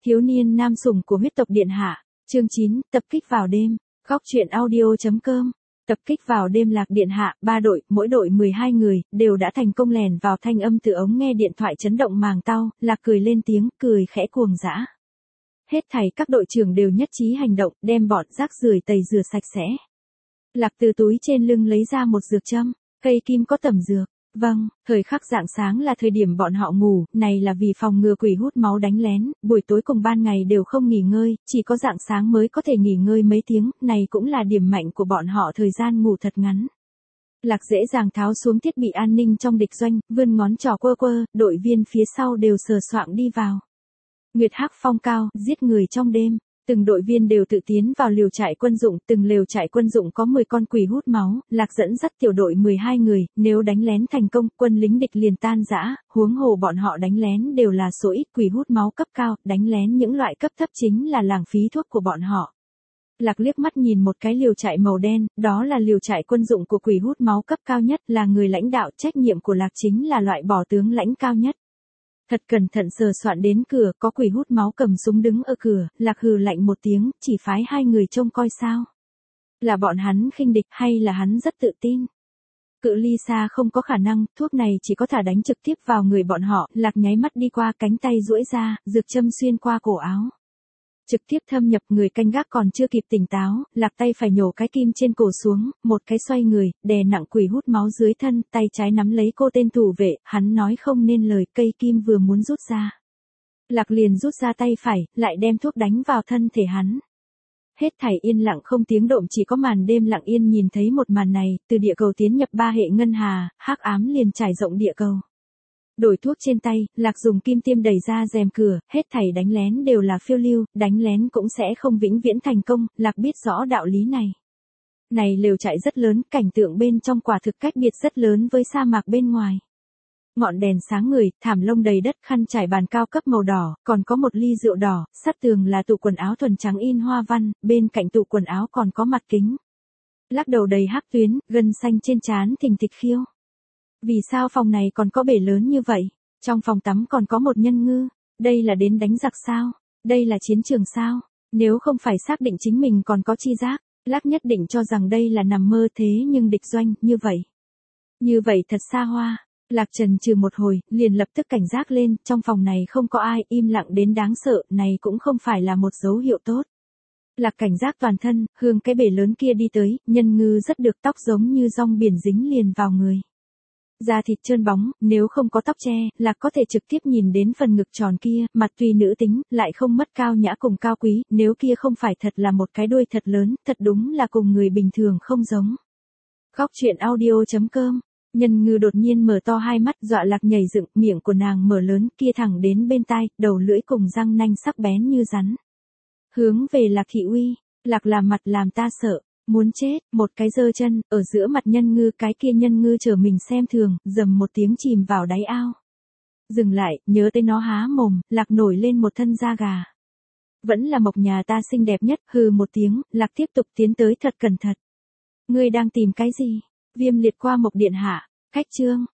Thiếu niên nam sủng của huyết tộc điện hạ, chương 9, tập kích vào đêm, góc truyện audio.com. Tập kích vào đêm Lạc điện hạ, 3 đội, mỗi đội 12 người, đều đã thành công lèn vào thanh âm từ ống nghe điện thoại chấn động màng tao, Lạc cười lên tiếng, cười khẽ cuồng dã. Hết thảy các đội trưởng đều nhất trí hành động, đem bọn rác rưởi tẩy rửa sạch sẽ. Lạc từ túi trên lưng lấy ra một dược châm, cây kim có tẩm dược. Vâng, thời khắc rạng sáng là thời điểm bọn họ ngủ, này là vì phòng ngừa quỷ hút máu đánh lén, buổi tối cùng ban ngày đều không nghỉ ngơi, chỉ có rạng sáng mới có thể nghỉ ngơi mấy tiếng, này cũng là điểm mạnh của bọn họ, thời gian ngủ thật ngắn. Lạc dễ dàng tháo xuống thiết bị an ninh trong địch doanh, vươn ngón trỏ quơ quơ, đội viên phía sau đều sờ soạng đi vào. Nguyệt hắc phong cao, giết người trong đêm. Từng đội viên đều tự tiến vào liều trại quân dụng, từng lều trại quân dụng có 10 con quỷ hút máu, Lạc dẫn dắt tiểu đội 12 người, nếu đánh lén thành công, quân lính địch liền tan rã, huống hồ bọn họ đánh lén đều là số ít quỷ hút máu cấp cao, đánh lén những loại cấp thấp chính là lãng phí thuốc của bọn họ. Lạc liếc mắt nhìn một cái liều trại màu đen, đó là liều trại quân dụng của quỷ hút máu cấp cao nhất, là người lãnh đạo, trách nhiệm của Lạc chính là loại bỏ tướng lãnh cao nhất. Thật cẩn thận sờ soạn đến cửa, có quỷ hút máu cầm súng đứng ở cửa, Lạc hừ lạnh một tiếng, chỉ phái 2 người trông coi sao. Là bọn hắn khinh địch hay là hắn rất tự tin? Cự ly xa không có khả năng, thuốc này chỉ có thả đánh trực tiếp vào người bọn họ, Lạc nháy mắt đi qua, cánh tay duỗi ra, dược châm xuyên qua cổ áo. Trực tiếp thâm nhập, người canh gác còn chưa kịp tỉnh táo, Lạc tay phải nhổ cái kim trên cổ xuống, một cái xoay người, đè nặng quỷ hút máu dưới thân, tay trái nắm lấy cô tên thủ vệ, hắn nói không nên lời, cây kim vừa muốn rút ra. Lạc liền rút ra tay phải, lại đem thuốc đánh vào thân thể hắn. Hết thảy yên lặng không tiếng động, chỉ có màn đêm lặng yên nhìn thấy một màn này, từ địa cầu tiến nhập 3 hệ ngân hà, hắc ám liền trải rộng địa cầu. Đổi thuốc trên tay, Lạc dùng kim tiêm đẩy ra rèm cửa, hết thảy đánh lén đều là phiêu lưu, đánh lén cũng sẽ không vĩnh viễn thành công, Lạc biết rõ đạo lý này. Này lều trại rất lớn, cảnh tượng bên trong quả thực cách biệt rất lớn với sa mạc bên ngoài. Ngọn đèn sáng người, thảm lông đầy đất, khăn trải bàn cao cấp màu đỏ, còn có một ly rượu đỏ, sát tường là tủ quần áo thuần trắng in hoa văn, bên cạnh tủ quần áo còn có mặt kính. Lắc đầu đầy hắc tuyến, gân xanh trên trán thình thịch khiêu. Vì sao phòng này còn có bể lớn như vậy? Trong phòng tắm còn có một nhân ngư. Đây là đến đánh giặc sao? Đây là chiến trường sao? Nếu không phải xác định chính mình còn có chi giác, Lạc nhất định cho rằng đây là nằm mơ, thế nhưng địch doanh, như vậy. Như vậy thật xa hoa. Lạc trần trừ một hồi, liền lập tức cảnh giác lên, trong phòng này không có ai, im lặng đến đáng sợ, này cũng không phải là một dấu hiệu tốt. Lạc cảnh giác toàn thân, hướng cái bể lớn kia đi tới, nhân ngư rất được, tóc giống như rong biển dính liền vào người. Da thịt trơn bóng, nếu không có tóc che, Lạc có thể trực tiếp nhìn đến phần ngực tròn kia, mặt tuy nữ tính, lại không mất cao nhã cùng cao quý, nếu kia không phải thật là một cái đuôi thật lớn, thật đúng là cùng người bình thường không giống. Góc truyện audio.com. Nhân ngư đột nhiên mở to hai mắt, dọa Lạc nhảy dựng, miệng của nàng mở lớn, kia thẳng đến bên tai, đầu lưỡi cùng răng nanh sắc bén như rắn. Hướng về Lạc thị uy, Lạc làm mặt làm ta sợ. Muốn chết, một cái giơ chân, ở giữa mặt nhân ngư, cái kia nhân ngư chờ mình xem thường, rầm một tiếng chìm vào đáy ao. Dừng lại, nhớ tới nó há mồm, Lạc nổi lên một thân da gà. Vẫn là mộc nhà ta xinh đẹp nhất, hừ một tiếng, Lạc tiếp tục tiến tới thật cẩn thận. Ngươi đang tìm cái gì? Viêm liệt qua Mộc điện hạ, khách trương,